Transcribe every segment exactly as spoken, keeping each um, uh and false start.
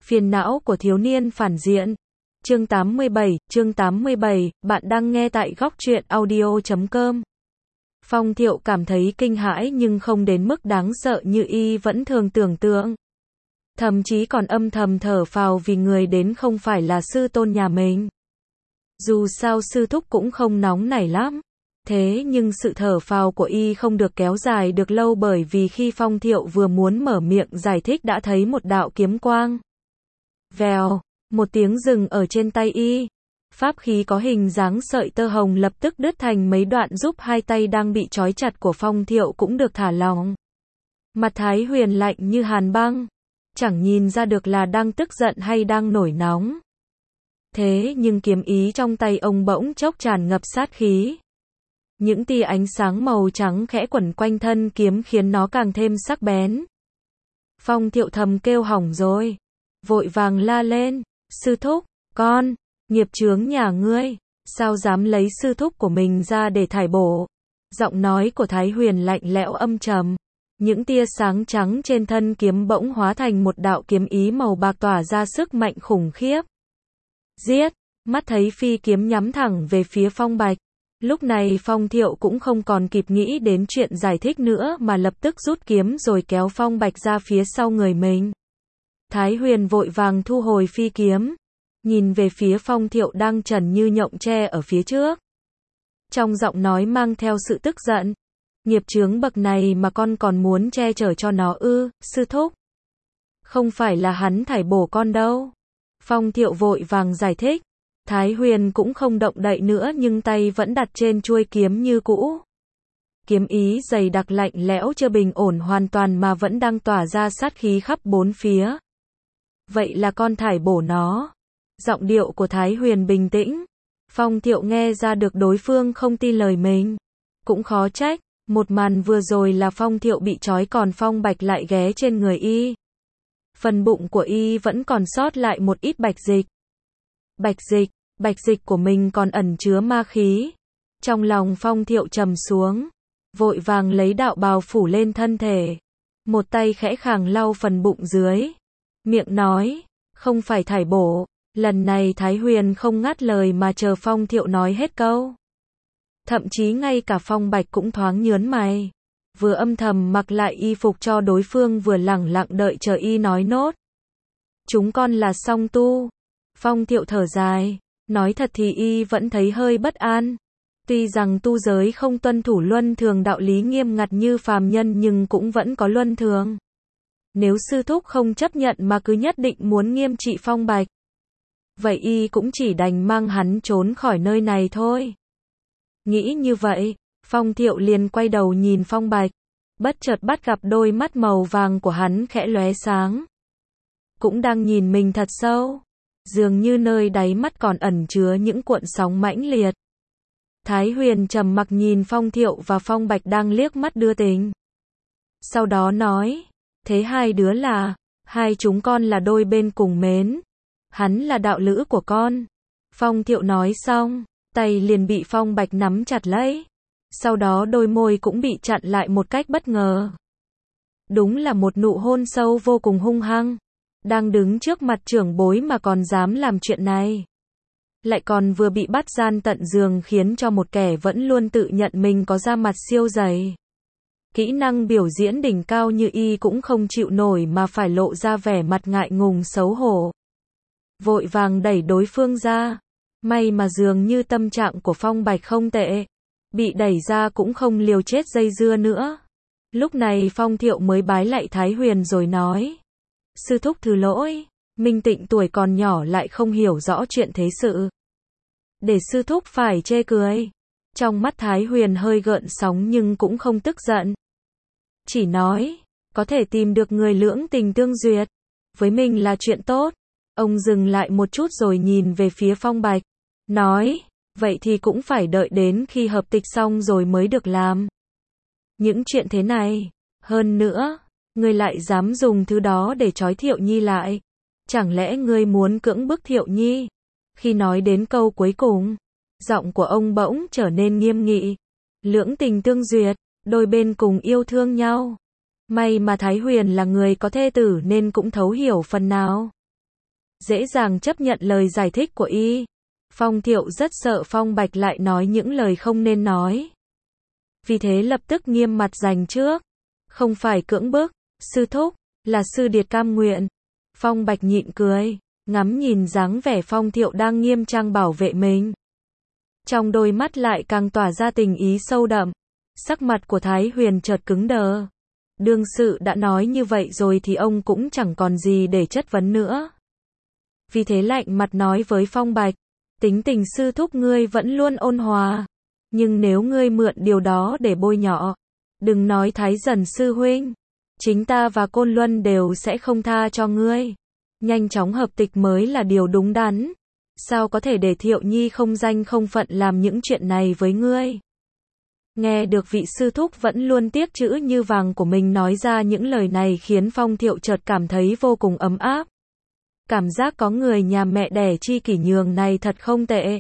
Phiền não của thiếu niên phản diện. Chương tám mươi bảy, chương tám mươi bảy, bạn đang nghe tại góc truyện audio chấm com. Phong Thiệu cảm thấy kinh hãi nhưng không đến mức đáng sợ như y vẫn thường tưởng tượng. Thậm chí còn âm thầm thở phào vì người đến không phải là sư tôn nhà mình. Dù sao sư thúc cũng không nóng nảy lắm. Thế nhưng sự thở phào của y không được kéo dài được lâu bởi vì khi Phong Thiệu vừa muốn mở miệng giải thích đã thấy một đạo kiếm quang. Vèo, một tiếng rừng ở trên tay y. Pháp khí có hình dáng sợi tơ hồng lập tức đứt thành mấy đoạn giúp hai tay đang bị trói chặt của Phong Thiệu cũng được thả lỏng. Mặt Thái Huyền lạnh như hàn băng. Chẳng nhìn ra được là đang tức giận hay đang nổi nóng. Thế nhưng kiếm ý trong tay ông bỗng chốc tràn ngập sát khí. Những tia ánh sáng màu trắng khẽ quẩn quanh thân kiếm khiến nó càng thêm sắc bén. Phong Thiệu thầm kêu hỏng rồi. Vội vàng la lên. Sư thúc, con, nghiệp chướng nhà ngươi, sao dám lấy sư thúc của mình ra để thải bổ. Giọng nói của Thái Huyền lạnh lẽo âm trầm. Những tia sáng trắng trên thân kiếm bỗng hóa thành một đạo kiếm ý màu bạc tỏa ra sức mạnh khủng khiếp. Giết, mắt thấy phi kiếm nhắm thẳng về phía Phong Bạch. Lúc này Phong Thiệu cũng không còn kịp nghĩ đến chuyện giải thích nữa mà lập tức rút kiếm rồi kéo Phong Bạch ra phía sau người mình. Thái Huyền vội vàng thu hồi phi kiếm, nhìn về phía Phong Thiệu đang trần như nhộng tre ở phía trước. Trong giọng nói mang theo sự tức giận. Nghiệp chướng bậc này mà con còn muốn che chở cho nó ư, sư thúc. Không phải là hắn thải bổ con đâu. Phong Thiệu vội vàng giải thích. Thái Huyền cũng không động đậy nữa nhưng tay vẫn đặt trên chuôi kiếm như cũ. Kiếm ý dày đặc lạnh lẽo chưa bình ổn hoàn toàn mà vẫn đang tỏa ra sát khí khắp bốn phía. Vậy là con thải bổ nó. Giọng điệu của Thái Huyền bình tĩnh. Phong Thiệu nghe ra được đối phương không tin lời mình. Cũng khó trách, một màn vừa rồi là Phong Thiệu bị trói còn Phong Bạch lại ghé trên người y. Phần bụng của y vẫn còn sót lại một ít bạch dịch. Bạch dịch, bạch dịch của mình còn ẩn chứa ma khí. Trong lòng Phong Thiệu trầm xuống, vội vàng lấy đạo bào phủ lên thân thể. Một tay khẽ khàng lau phần bụng dưới. Miệng nói, không phải thải bổ. Lần này Thái Huyền không ngắt lời mà chờ Phong Thiệu nói hết câu. Thậm chí ngay cả Phong Bạch cũng thoáng nhớn mày. Vừa âm thầm mặc lại y phục cho đối phương vừa lẳng lặng đợi chờ y nói nốt. Chúng con là song tu. Phong Thiệu thở dài. Nói thật thì y vẫn thấy hơi bất an. Tuy rằng tu giới không tuân thủ luân thường đạo lý nghiêm ngặt như phàm nhân nhưng cũng vẫn có luân thường. Nếu sư thúc không chấp nhận mà cứ nhất định muốn nghiêm trị Phong Bạch, vậy y cũng chỉ đành mang hắn trốn khỏi nơi này thôi. Nghĩ như vậy, Phong Thiệu liền quay đầu nhìn Phong Bạch. Bất chợt bắt gặp đôi mắt màu vàng của hắn khẽ lóe sáng. Cũng đang nhìn mình thật sâu. Dường như nơi đáy mắt còn ẩn chứa những cuộn sóng mãnh liệt. Thái Huyền trầm mặc nhìn Phong Thiệu và Phong Bạch đang liếc mắt đưa tình. Sau đó nói, thế hai đứa là, hai chúng con là đôi bên cùng mến. Hắn là đạo lữ của con. Phong Thiệu nói xong, tay liền bị Phong Bạch nắm chặt lấy. Sau đó đôi môi cũng bị chặn lại một cách bất ngờ. Đúng là một nụ hôn sâu vô cùng hung hăng. Đang đứng trước mặt trưởng bối mà còn dám làm chuyện này. Lại còn vừa bị bắt gian tận giường khiến cho một kẻ vẫn luôn tự nhận mình có da mặt siêu dày. Kỹ năng biểu diễn đỉnh cao như y cũng không chịu nổi mà phải lộ ra vẻ mặt ngại ngùng xấu hổ. Vội vàng đẩy đối phương ra. May mà dường như tâm trạng của Phong Bạch không tệ. Bị đẩy ra cũng không liều chết dây dưa nữa. Lúc này Phong Thiệu mới bái lạy Thái Huyền rồi nói. Sư thúc thứ lỗi, Minh Tịnh tuổi còn nhỏ lại không hiểu rõ chuyện thế sự. Để sư thúc phải chê cười. Trong mắt Thái Huyền hơi gợn sóng nhưng cũng không tức giận. Chỉ nói, có thể tìm được người lưỡng tình tương duyệt. Với mình là chuyện tốt. Ông dừng lại một chút rồi nhìn về phía Phong Bạch. Nói, vậy thì cũng phải đợi đến khi hợp tịch xong rồi mới được làm. Những chuyện thế này, hơn nữa, ngươi lại dám dùng thứ đó để trói Thiệu Nhi lại. Chẳng lẽ ngươi muốn cưỡng bức Thiệu Nhi? Khi nói đến câu cuối cùng, giọng của ông bỗng trở nên nghiêm nghị. Lưỡng tình tương duyệt, đôi bên cùng yêu thương nhau. May mà Thái Huyền là người có thê tử nên cũng thấu hiểu phần nào. dễ dàng chấp nhận lời giải thích của y. Phong Thiệu rất sợ Phong Bạch lại nói những lời không nên nói. Vì thế lập tức nghiêm mặt giành trước. Không phải cưỡng bức, sư thúc, là sư điệt cam nguyện. Phong Bạch nhịn cười, ngắm nhìn dáng vẻ Phong Thiệu đang nghiêm trang bảo vệ mình. Trong đôi mắt lại càng tỏa ra tình ý sâu đậm. Sắc mặt của Thái Huyền chợt cứng đờ. Đương sự đã nói như vậy rồi thì ông cũng chẳng còn gì để chất vấn nữa. Vì thế lạnh mặt nói với Phong Bạch, tính tình sư thúc ngươi vẫn luôn ôn hòa. Nhưng nếu ngươi mượn điều đó để bôi nhọ, đừng nói Thái Dần sư huynh, chính ta và Côn Luân đều sẽ không tha cho ngươi. Nhanh chóng hợp tịch mới là điều đúng đắn. Sao có thể để Thiệu Nhi không danh không phận làm những chuyện này với ngươi? Nghe được vị sư thúc vẫn luôn tiếc chữ như vàng của mình nói ra những lời này khiến Phong Thiệu chợt cảm thấy vô cùng ấm áp. Cảm giác có người nhà mẹ đẻ chi kỷ nhường này thật không tệ.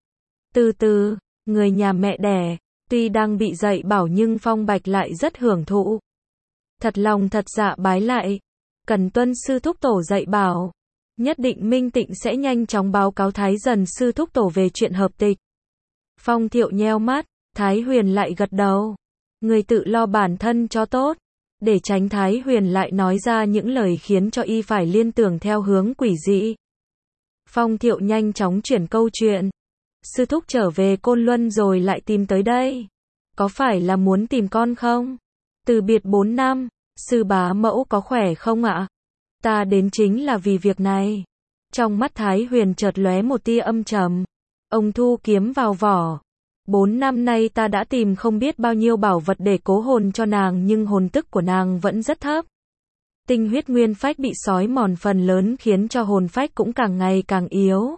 Từ từ, người nhà mẹ đẻ, tuy đang bị dạy bảo nhưng Phong Bạch lại rất hưởng thụ. Thật lòng thật dạ bái lại, cần tuân sư thúc tổ dạy bảo. Nhất định Minh Tịnh sẽ nhanh chóng báo cáo Thái Dần sư thúc tổ về chuyện hợp tịch. Phong Thiệu nheo mắt, Thái Huyền lại gật đầu. Người tự lo bản thân cho tốt. Để tránh Thái Huyền lại nói ra những lời khiến cho y phải liên tưởng theo hướng quỷ dị. Phong Thiệu nhanh chóng chuyển câu chuyện. Sư thúc trở về Côn Luân rồi lại tìm tới đây. Có phải là muốn tìm con không? Từ biệt bốn năm, sư bá mẫu có khỏe không ạ? Ta đến chính là vì việc này. Trong mắt Thái Huyền chợt lóe một tia âm trầm. Ông thu kiếm vào vỏ. Bốn năm nay ta đã tìm không biết bao nhiêu bảo vật để cố hồn cho nàng nhưng hồn tức của nàng vẫn rất thấp. Tinh huyết nguyên phách bị sói mòn phần lớn khiến cho hồn phách cũng càng ngày càng yếu.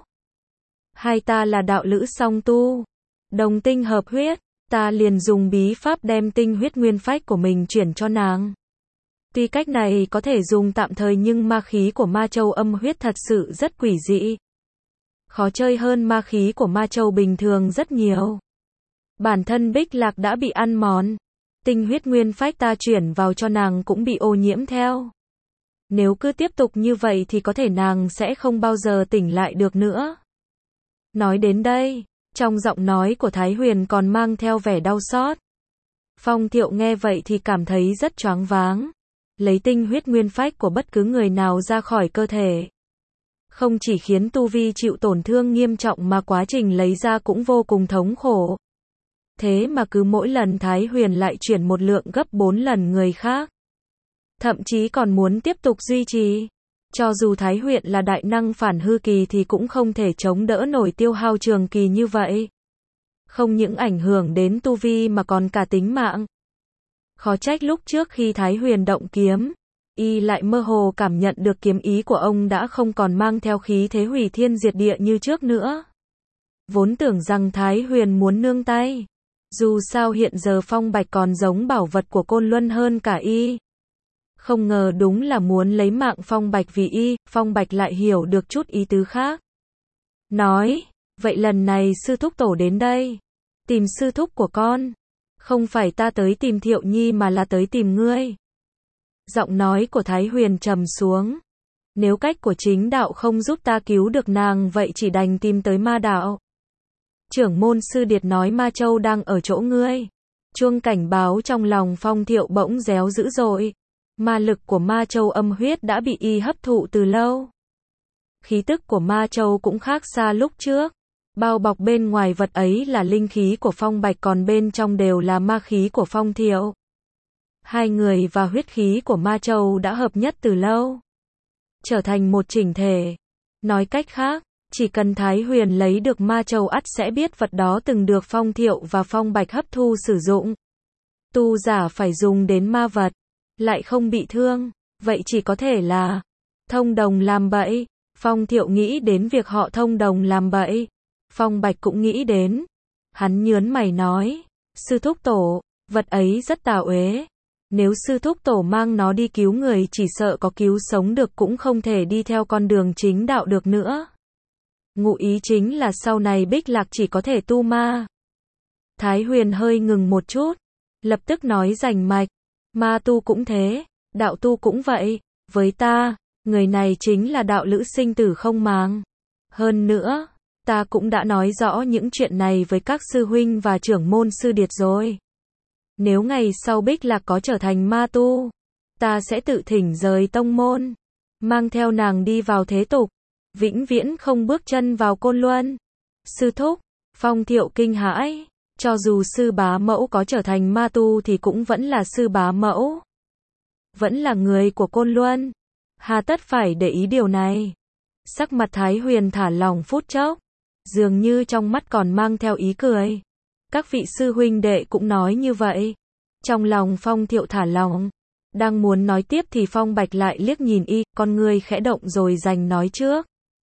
Hai ta là đạo lữ song tu. Đồng tinh hợp huyết, ta liền dùng bí pháp đem tinh huyết nguyên phách của mình chuyển cho nàng. Tuy cách này có thể dùng tạm thời nhưng ma khí của ma châu âm huyết thật sự rất quỷ dị. Khó chơi hơn ma khí của ma châu bình thường rất nhiều. Bản thân Bích Lạc đã bị ăn mòn. Tinh huyết nguyên phách ta chuyển vào cho nàng cũng bị ô nhiễm theo. Nếu cứ tiếp tục như vậy thì có thể nàng sẽ không bao giờ tỉnh lại được nữa. Nói đến đây, trong giọng nói của Thái Huyền còn mang theo vẻ đau xót. Phong Thiệu nghe vậy thì cảm thấy rất choáng váng. Lấy tinh huyết nguyên phách của bất cứ người nào ra khỏi cơ thể. Không chỉ khiến tu vi chịu tổn thương nghiêm trọng mà quá trình lấy ra cũng vô cùng thống khổ. Thế mà cứ mỗi lần Thái Huyền lại chuyển một lượng gấp bốn lần người khác. Thậm chí còn muốn tiếp tục duy trì. Cho dù Thái Huyền là đại năng phản hư kỳ thì cũng không thể chống đỡ nổi tiêu hao trường kỳ như vậy. Không những ảnh hưởng đến tu vi mà còn cả tính mạng. Khó trách lúc trước khi Thái Huyền động kiếm, y lại mơ hồ cảm nhận được kiếm ý của ông đã không còn mang theo khí thế hủy thiên diệt địa như trước nữa. Vốn tưởng rằng Thái Huyền muốn nương tay. Dù sao hiện giờ Phong Bạch còn giống bảo vật của Côn Luân hơn cả y. Không ngờ đúng là muốn lấy mạng Phong Bạch vì y, Phong Bạch lại hiểu được chút ý tứ khác. Nói, vậy lần này sư thúc tổ đến đây. Tìm sư thúc của con. Không phải ta tới tìm Thiệu Nhi mà là tới tìm ngươi. Giọng nói của Thái Huyền trầm xuống. Nếu cách của chính đạo không giúp ta cứu được nàng vậy chỉ đành tìm tới ma đạo. Trưởng môn sư điệt nói Ma Châu đang ở chỗ ngươi. Chuông cảnh báo trong lòng Phong Thiệu bỗng réo dữ dội. Ma lực của Ma Châu âm huyết đã bị y hấp thụ từ lâu. Khí tức của Ma Châu cũng khác xa lúc trước. Bao bọc bên ngoài vật ấy là linh khí của Phong Bạch còn bên trong đều là ma khí của Phong Thiệu. Hai người và huyết khí của Ma Châu đã hợp nhất từ lâu. Trở thành một chỉnh thể. Nói cách khác, chỉ cần Thái Huyền lấy được Ma Châu ắt sẽ biết vật đó từng được Phong Thiệu và Phong Bạch hấp thu sử dụng. Tu giả phải dùng đến ma vật, lại không bị thương, vậy chỉ có thể là thông đồng làm bẫy. Phong Thiệu nghĩ đến việc họ thông đồng làm bẫy. Phong Bạch cũng nghĩ đến. Hắn nhớn mày nói, sư thúc tổ, vật ấy rất tà uế. Nếu sư thúc tổ mang nó đi cứu người chỉ sợ có cứu sống được cũng không thể đi theo con đường chính đạo được nữa. Ngụ ý chính là sau này Bích Lạc chỉ có thể tu ma. Thái Huyền hơi ngừng một chút, lập tức nói rành mạch, ma tu cũng thế, đạo tu cũng vậy, với ta, Người này chính là đạo lữ sinh tử không màng. Hơn nữa, ta cũng đã nói rõ những chuyện này với các sư huynh và trưởng môn sư điệt rồi. Nếu ngày sau Bích Lạc có trở thành ma tu, ta sẽ tự thỉnh rời tông môn, mang theo nàng đi vào thế tục, vĩnh viễn không bước chân vào Côn Luân. Sư thúc, Phong Thiệu kinh hãi, cho dù sư bá mẫu có trở thành ma tu thì cũng vẫn là sư bá mẫu. Vẫn là người của Côn Luân, hà tất phải để ý điều này. Sắc mặt Thái Huyền thả lỏng phút chốc, dường như trong mắt còn mang theo ý cười. Các vị sư huynh đệ cũng nói như vậy. Trong lòng Phong Thiệu thả lỏng, đang muốn nói tiếp thì Phong Bạch lại liếc nhìn y, con người khẽ động rồi giành nói trước.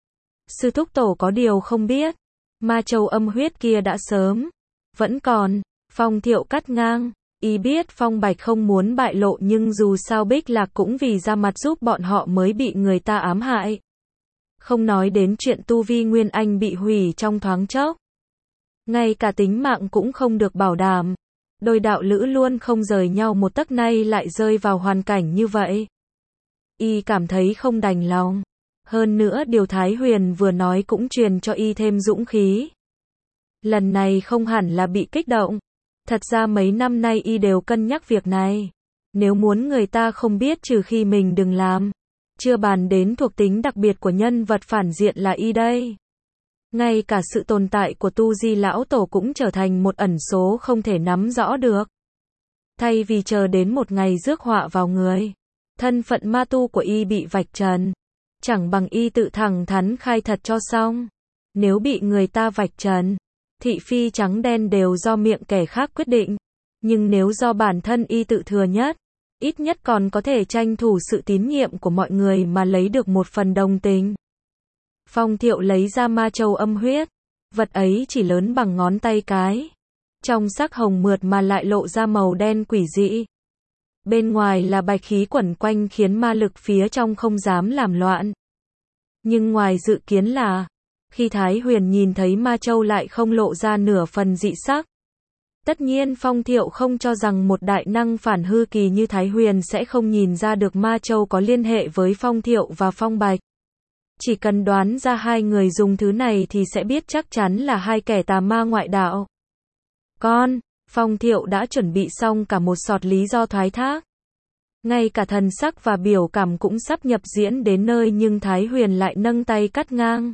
Sư thúc tổ có điều không biết, ma châu âm huyết kia đã sớm vẫn còn. Phong Thiệu cắt ngang, y biết Phong Bạch không muốn bại lộ nhưng dù sao Bích Lạc cũng vì ra mặt giúp bọn họ mới bị người ta ám hại. Không nói đến chuyện tu vi Nguyên Anh bị hủy trong thoáng chốc, ngay cả tính mạng cũng không được bảo đảm. Đôi đạo lữ luôn không rời nhau một tấc nay lại rơi vào hoàn cảnh như vậy. Y cảm thấy không đành lòng. Hơn nữa điều Thái Huyền vừa nói cũng truyền cho y thêm dũng khí. Lần này không hẳn là bị kích động. Thật ra mấy năm nay y đều cân nhắc việc này. Nếu muốn người ta không biết trừ khi mình đừng làm. Chưa bàn đến thuộc tính đặc biệt của nhân vật phản diện là y đây. Ngay cả sự tồn tại của Tu Di Lão Tổ cũng trở thành một ẩn số không thể nắm rõ được. Thay vì chờ đến một ngày rước họa vào người, thân phận ma tu của y bị vạch trần, chẳng bằng y tự thẳng thắn khai thật cho xong. Nếu bị người ta vạch trần, thị phi trắng đen đều do miệng kẻ khác quyết định. Nhưng nếu do bản thân y tự thừa nhất, ít nhất còn có thể tranh thủ sự tín nhiệm của mọi người mà lấy được một phần đồng tình. Phong Thiệu lấy ra ma châu âm huyết. Vật ấy chỉ lớn bằng ngón tay cái. Trong sắc hồng mượt mà lại lộ ra màu đen quỷ dị. Bên ngoài là bạch khí quẩn quanh khiến ma lực phía trong không dám làm loạn. Nhưng ngoài dự kiến là, khi Thái Huyền nhìn thấy ma châu lại không lộ ra nửa phần dị sắc. Tất nhiên Phong Thiệu không cho rằng một đại năng phản hư kỳ như Thái Huyền sẽ không nhìn ra được ma châu có liên hệ với Phong Thiệu và Phong Bạch. Chỉ cần đoán ra hai người dùng thứ này thì sẽ biết chắc chắn là hai kẻ tà ma ngoại đạo. Con, Phong Thiệu đã chuẩn bị xong cả một sọt lý do thoái thác. Ngay cả thần sắc và biểu cảm cũng sắp nhập diễn đến nơi nhưng Thái Huyền lại nâng tay cắt ngang.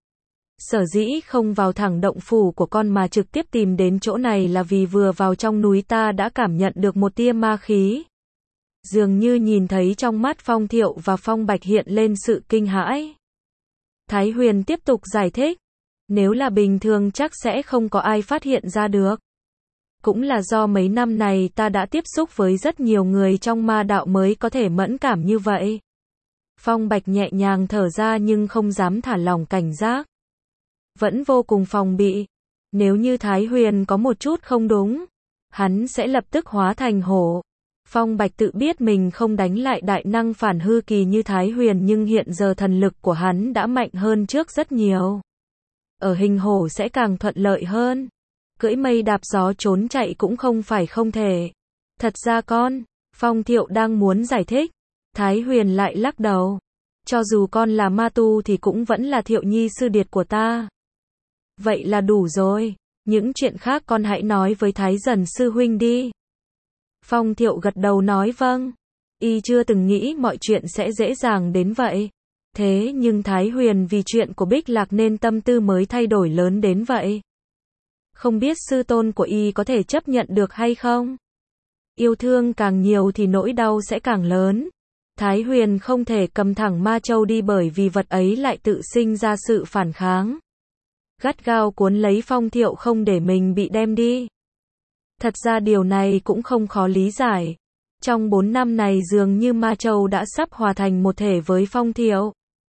Sở dĩ không vào thẳng động phủ của con mà trực tiếp tìm đến chỗ này là vì vừa vào trong núi ta đã cảm nhận được một tia ma khí. Dường như nhìn thấy trong mắt Phong Thiệu và Phong Bạch hiện lên sự kinh hãi. Thái Huyền tiếp tục giải thích. Nếu là bình thường chắc sẽ không có ai phát hiện ra được. Cũng là do mấy năm này ta đã tiếp xúc với rất nhiều người trong ma đạo mới có thể mẫn cảm như vậy. Phong Bạch nhẹ nhàng thở ra nhưng không dám thả lỏng cảnh giác. Vẫn vô cùng phòng bị. Nếu như Thái Huyền có một chút không đúng, hắn sẽ lập tức hóa thành hổ. Phong Bạch tự biết mình không đánh lại đại năng phản hư kỳ như Thái Huyền nhưng hiện giờ thần lực của hắn đã mạnh hơn trước rất nhiều. Ở hình hổ sẽ càng thuận lợi hơn. Cưỡi mây đạp gió trốn chạy cũng không phải không thể. Thật ra con, Phong Thiệu đang muốn giải thích. Thái Huyền lại lắc đầu. Cho dù con là ma tu thì cũng vẫn là Thiệu Nhi sư điệt của ta. Vậy là đủ rồi. Những chuyện khác con hãy nói với Thái Dần sư huynh đi. Phong Thiệu gật đầu nói vâng. Y chưa từng nghĩ mọi chuyện sẽ dễ dàng đến vậy. Thế nhưng Thái Huyền vì chuyện của Bích Lạc nên tâm tư mới thay đổi lớn đến vậy. Không biết sư tôn của y có thể chấp nhận được hay không? Yêu thương càng nhiều thì nỗi đau sẽ càng lớn. Thái Huyền không thể cầm thẳng ma châu đi bởi vì vật ấy lại tự sinh ra sự phản kháng. Gắt gao cuốn lấy Phong Thiệu không để mình bị đem đi. Thật ra điều này cũng không khó lý giải. Trong bốn năm này dường như ma châu đã sắp hòa thành một thể với Phong Thiệu.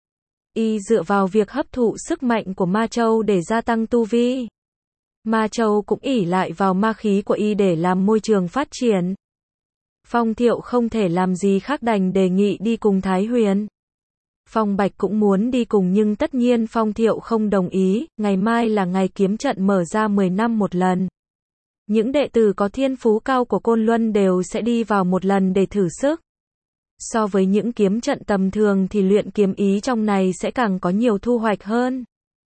Y dựa vào việc hấp thụ sức mạnh của ma châu để gia tăng tu vi. Ma châu cũng ỷ lại vào ma khí của y để làm môi trường phát triển. Phong Thiệu không thể làm gì khác đành đề nghị đi cùng Thái Huyền. Phong Bạch cũng muốn đi cùng nhưng tất nhiên Phong Thiệu không đồng ý. Ngày mai là ngày kiếm trận mở ra mười năm một lần. Những đệ tử có thiên phú cao của Côn Luân đều sẽ đi vào một lần để thử sức. So với những kiếm trận tầm thường thì luyện kiếm ý trong này sẽ càng có nhiều thu hoạch hơn.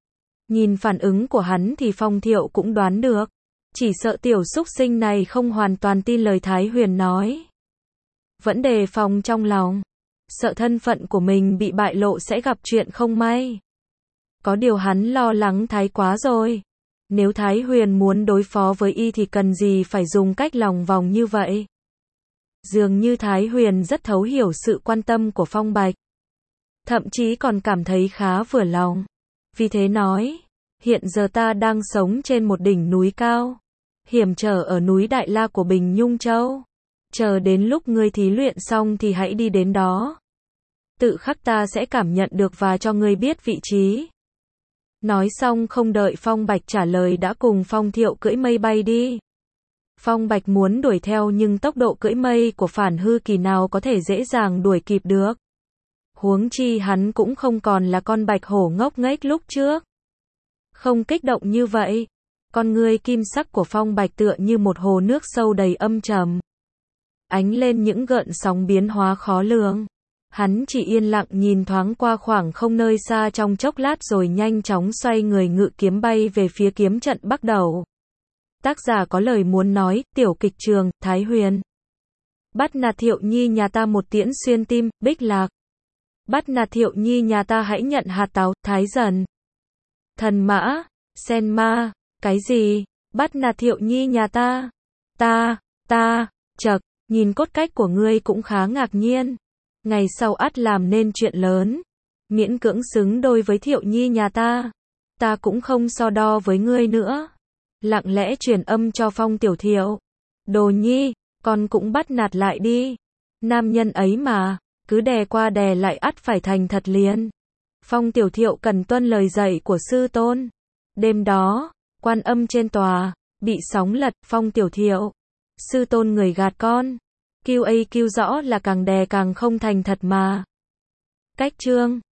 Nhìn phản ứng của hắn thì Phong Thiệu cũng đoán được. Chỉ sợ tiểu súc sinh này không hoàn toàn tin lời Thái Huyền nói. Vẫn đề phòng trong lòng. Sợ thân phận của mình bị bại lộ sẽ gặp chuyện không may. Có điều hắn lo lắng thái quá rồi. Nếu Thái Huyền muốn đối phó với y thì cần gì phải dùng cách lòng vòng như vậy. Dường như Thái Huyền rất thấu hiểu sự quan tâm của Phong Bạch. Thậm chí còn cảm thấy khá vừa lòng. Vì thế nói, hiện giờ ta đang sống trên một đỉnh núi cao. Hiểm trở ở núi Đại La của Bình Nhung Châu. Chờ đến lúc ngươi thí luyện xong thì hãy đi đến đó. Tự khắc ta sẽ cảm nhận được và cho ngươi biết vị trí. Nói xong không đợi Phong Bạch trả lời đã cùng Phong Thiệu cưỡi mây bay đi. Phong Bạch muốn đuổi theo nhưng tốc độ cưỡi mây của Phản Hư Kỳ nào có thể dễ dàng đuổi kịp được. Huống chi hắn cũng không còn là con bạch hổ ngốc nghếch lúc trước. Không kích động như vậy. Con ngươi kim sắc của Phong Bạch tựa như một hồ nước sâu đầy âm trầm. Ánh lên những gợn sóng biến hóa khó lường. Hắn chỉ yên lặng nhìn thoáng qua khoảng không nơi xa trong chốc lát rồi nhanh chóng xoay người ngự kiếm bay về phía kiếm trận bắt đầu. Tác giả có lời muốn nói, tiểu kịch trường, Thái Huyền. Bắt nạt Thiệu Nhi nhà ta một tiễn xuyên tim, Bích Lạc. Bắt nạt Thiệu Nhi nhà ta hãy nhận hạt táo, Thái Dần. Thần mã, sen ma, cái gì? Bắt nạt Thiệu Nhi nhà ta? Ta, ta, chậc, nhìn cốt cách của ngươi cũng khá ngạc nhiên. Ngày sau ắt làm nên chuyện lớn. Miễn cưỡng xứng đôi với Thiệu Nhi nhà ta. Ta cũng không so đo với ngươi nữa. Lặng lẽ truyền âm cho Phong Tiểu Thiệu. Đồ Nhi, con cũng bắt nạt lại đi. Nam nhân ấy mà, cứ đè qua đè lại ắt phải thành thật liền. Phong Tiểu Thiệu cần tuân lời dạy của sư tôn. Đêm đó, Quan Âm trên tòa, bị sóng lật, Phong Tiểu Thiệu. Sư tôn người gạt con. Q A Q rõ là càng đè càng không thành thật mà. Cách chương